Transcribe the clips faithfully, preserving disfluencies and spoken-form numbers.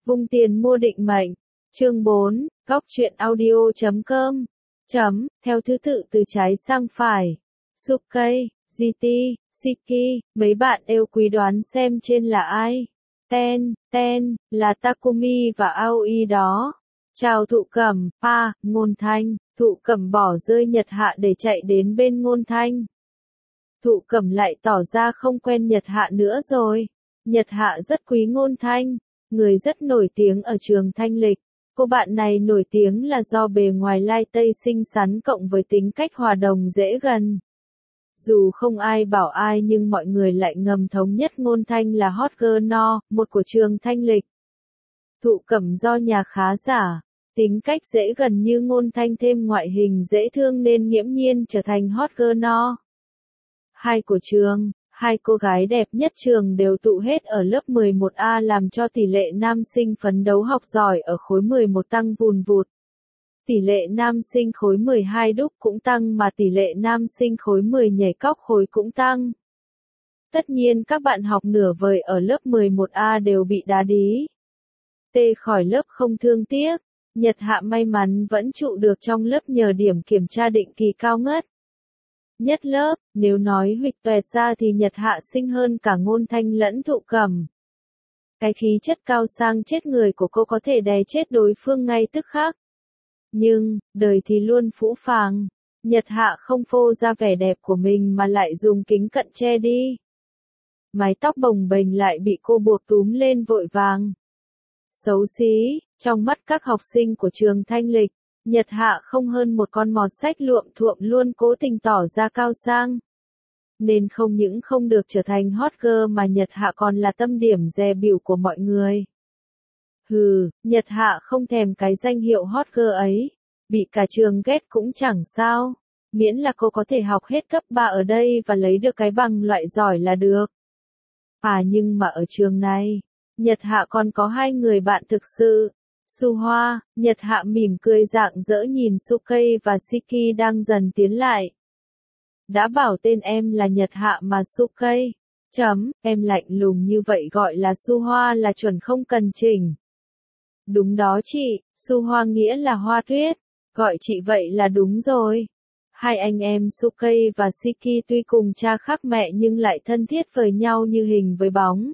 Vung tiền mua định mệnh. Chương bốn, góc truyện audio chấm com. Chấm, theo thứ tự từ trái sang phải. Sukei, giê tê, Shiki, mấy bạn yêu quý đoán xem trên là ai? Ten, Ten, là Takumi và Aoi đó. Chào Thụ Cẩm, pa, Ngôn Thanh. Thụ Cẩm bỏ rơi Nhật Hạ để chạy đến bên Ngôn Thanh. Thụ Cẩm lại tỏ ra không quen Nhật Hạ nữa rồi. Nhật Hạ rất quý Ngôn Thanh, người rất nổi tiếng ở trường Thanh Lịch. Cô bạn này nổi tiếng là do bề ngoài lai tây xinh xắn cộng với tính cách hòa đồng dễ gần. Dù không ai bảo ai nhưng mọi người lại ngầm thống nhất Ngôn Thanh là hot girl no, một của trường Thanh Lịch. Thụ Cẩm do nhà khá giả, tính cách dễ gần như Ngôn Thanh thêm ngoại hình dễ thương nên nghiễm nhiên trở thành hot girl no. Hai của trường, hai cô gái đẹp nhất trường đều tụ hết ở lớp mười một A làm cho tỷ lệ nam sinh phấn đấu học giỏi ở khối mười một tăng vùn vụt. Tỷ lệ nam sinh khối mười hai đúc cũng tăng mà tỷ lệ nam sinh khối mười nhảy cóc khối cũng tăng. Tất nhiên các bạn học nửa vời ở lớp mười một A đều bị đá đí. Tê khỏi lớp không thương tiếc. Nhật Hạ may mắn vẫn trụ được trong lớp nhờ điểm kiểm tra định kỳ cao ngất. Nhất lớp, nếu nói huỵch toẹt ra thì Nhật Hạ xinh hơn cả Ngôn Thanh lẫn Thụ Cẩm. Cái khí chất cao sang chết người của cô có thể đè chết đối phương ngay tức khắc. Nhưng, đời thì luôn phũ phàng. Nhật Hạ không phô ra vẻ đẹp của mình mà lại dùng kính cận che đi. Mái tóc bồng bềnh lại bị cô buộc túm lên vội vàng. Xấu xí, trong mắt các học sinh của trường Thanh Lịch, Nhật Hạ không hơn một con mọt sách luộm thuộm luôn cố tình tỏ ra cao sang. Nên không những không được trở thành hot girl mà Nhật Hạ còn là tâm điểm dè bỉu của mọi người. Hừ, Nhật Hạ không thèm cái danh hiệu hot girl ấy, bị cả trường ghét cũng chẳng sao, miễn là cô có thể học hết cấp ba ở đây và lấy được cái bằng loại giỏi là được. À nhưng mà ở trường này, Nhật Hạ còn có hai người bạn thực sự. Su Hoa, Nhật Hạ mỉm cười rạng rỡ nhìn Sukei và Shiki đang dần tiến lại. Đã bảo tên em là Nhật Hạ mà Sukei. Chấm, em lạnh lùng như vậy gọi là Su Hoa là chuẩn không cần chỉnh. Đúng đó chị, Su Hoa nghĩa là hoa tuyết, gọi chị vậy là đúng rồi. Hai anh em Sukei và Shiki tuy cùng cha khác mẹ nhưng lại thân thiết với nhau như hình với bóng.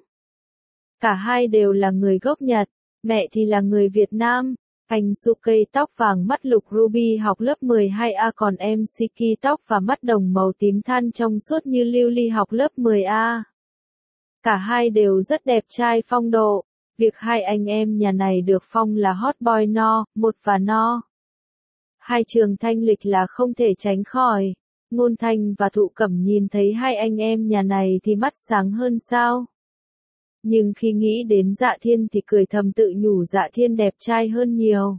Cả hai đều là người gốc Nhật. Mẹ thì là người Việt Nam, anh Sukei tóc vàng mắt lục ruby học lớp mười hai A còn em Shiki tóc và mắt đồng màu tím than trong suốt như lưu ly học lớp mười A. Cả hai đều rất đẹp trai phong độ, việc hai anh em nhà này được phong là hot boy no, một và no. Hai trường Thanh Lịch là không thể tránh khỏi, Ngôn Thanh và Thụ Cẩm nhìn thấy hai anh em nhà này thì mắt sáng hơn sao. Nhưng khi nghĩ đến Dạ Thiên thì cười thầm tự nhủ Dạ Thiên đẹp trai hơn nhiều.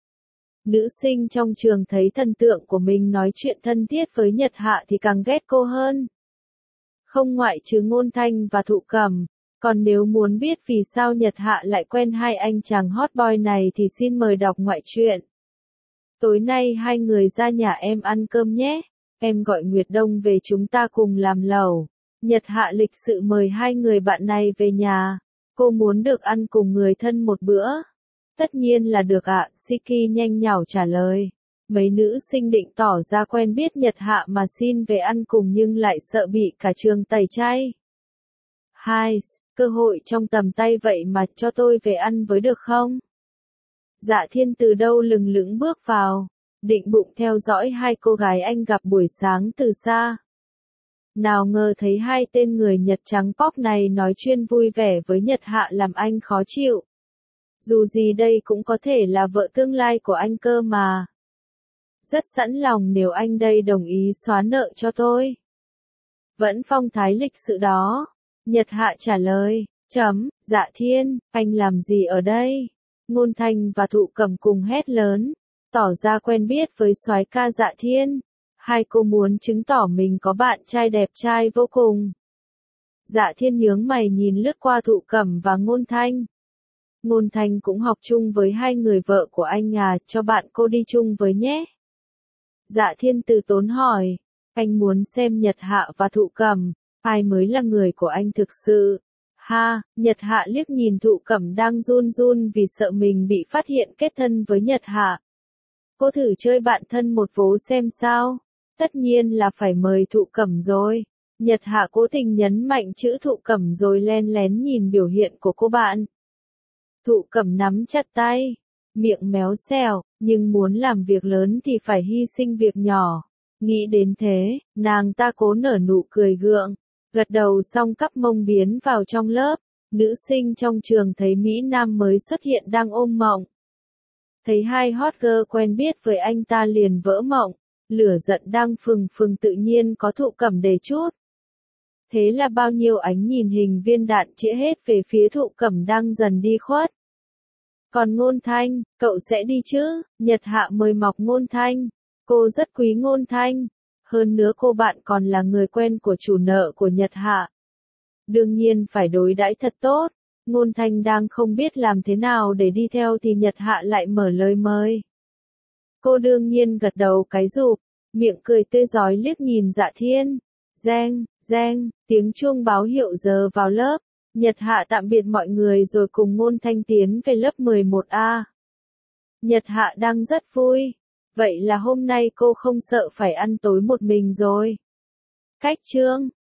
Nữ sinh trong trường thấy thần tượng của mình nói chuyện thân thiết với Nhật Hạ thì càng ghét cô hơn. Không ngoại trừ Ngôn Thanh và Thụ Cẩm, còn nếu muốn biết vì sao Nhật Hạ lại quen hai anh chàng hot boy này thì xin mời đọc ngoại truyện. Tối nay hai người ra nhà em ăn cơm nhé, em gọi Nguyệt Đông về chúng ta cùng làm lẩu. Nhật Hạ lịch sự mời hai người bạn này về nhà, cô muốn được ăn cùng người thân một bữa. Tất nhiên là được ạ, Shiki nhanh nhảu trả lời. Mấy nữ sinh định tỏ ra quen biết Nhật Hạ mà xin về ăn cùng nhưng lại sợ bị cả trường tẩy chay. Hai, cơ hội trong tầm tay vậy mà cho tôi về ăn với được không? Dạ Thiên từ đâu lừng lững bước vào, định bụng theo dõi hai cô gái anh gặp buổi sáng từ xa. Nào ngờ thấy hai tên người Nhật trắng póc này nói chuyên vui vẻ với Nhật Hạ làm anh khó chịu. Dù gì đây cũng có thể là vợ tương lai của anh cơ mà. Rất sẵn lòng nếu anh đây đồng ý xóa nợ cho tôi. Vẫn phong thái lịch sự đó. Nhật Hạ trả lời, chấm, Dạ Thiên, anh làm gì ở đây? Ngôn Thanh và Thụ Cẩm cùng hét lớn, tỏ ra quen biết với soái ca Dạ Thiên. Hai cô muốn chứng tỏ mình có bạn trai đẹp trai vô cùng. Dạ Thiên nhướng mày nhìn lướt qua Thụ Cẩm và Ngôn Thanh. Ngôn Thanh cũng học chung với hai người vợ của anh à, cho bạn cô đi chung với nhé. Dạ Thiên từ tốn hỏi, anh muốn xem Nhật Hạ và Thụ Cẩm, ai mới là người của anh thực sự? Ha, Nhật Hạ liếc nhìn Thụ Cẩm đang run run vì sợ mình bị phát hiện kết thân với Nhật Hạ. Cô thử chơi bạn thân một vố xem sao. Tất nhiên là phải mời Thụ Cẩm rồi. Nhật Hạ cố tình nhấn mạnh chữ Thụ Cẩm rồi len lén nhìn biểu hiện của cô bạn. Thụ Cẩm nắm chặt tay, miệng méo xèo, nhưng muốn làm việc lớn thì phải hy sinh việc nhỏ. Nghĩ đến thế, nàng ta cố nở nụ cười gượng, gật đầu xong cắp mông biến vào trong lớp. Nữ sinh trong trường thấy Mỹ Nam mới xuất hiện đang ôm mộng. Thấy hai hot girl quen biết với anh ta liền vỡ mộng, lửa giận đang phừng phừng tự nhiên có Thụ Cẩm để chút. Thế là bao nhiêu ánh nhìn hình viên đạn chĩa hết về phía Thụ Cẩm đang dần đi khuất. Còn Ngôn Thanh, cậu sẽ đi chứ? Nhật Hạ mời mọc Ngôn Thanh. Cô rất quý Ngôn Thanh. Hơn nữa cô bạn còn là người quen của chủ nợ của Nhật Hạ. Đương nhiên phải đối đãi thật tốt. Ngôn Thanh đang không biết làm thế nào để đi theo thì Nhật Hạ lại mở lời mời. Cô đương nhiên gật đầu cái rụp, miệng cười tươi rói liếc nhìn Dạ Thiên. Reng, reng, tiếng chuông báo hiệu giờ vào lớp. Nhật Hạ tạm biệt mọi người rồi cùng Ngôn Thanh tiến về lớp mười một A. Nhật Hạ đang rất vui. Vậy là hôm nay cô không sợ phải ăn tối một mình rồi. Cách chương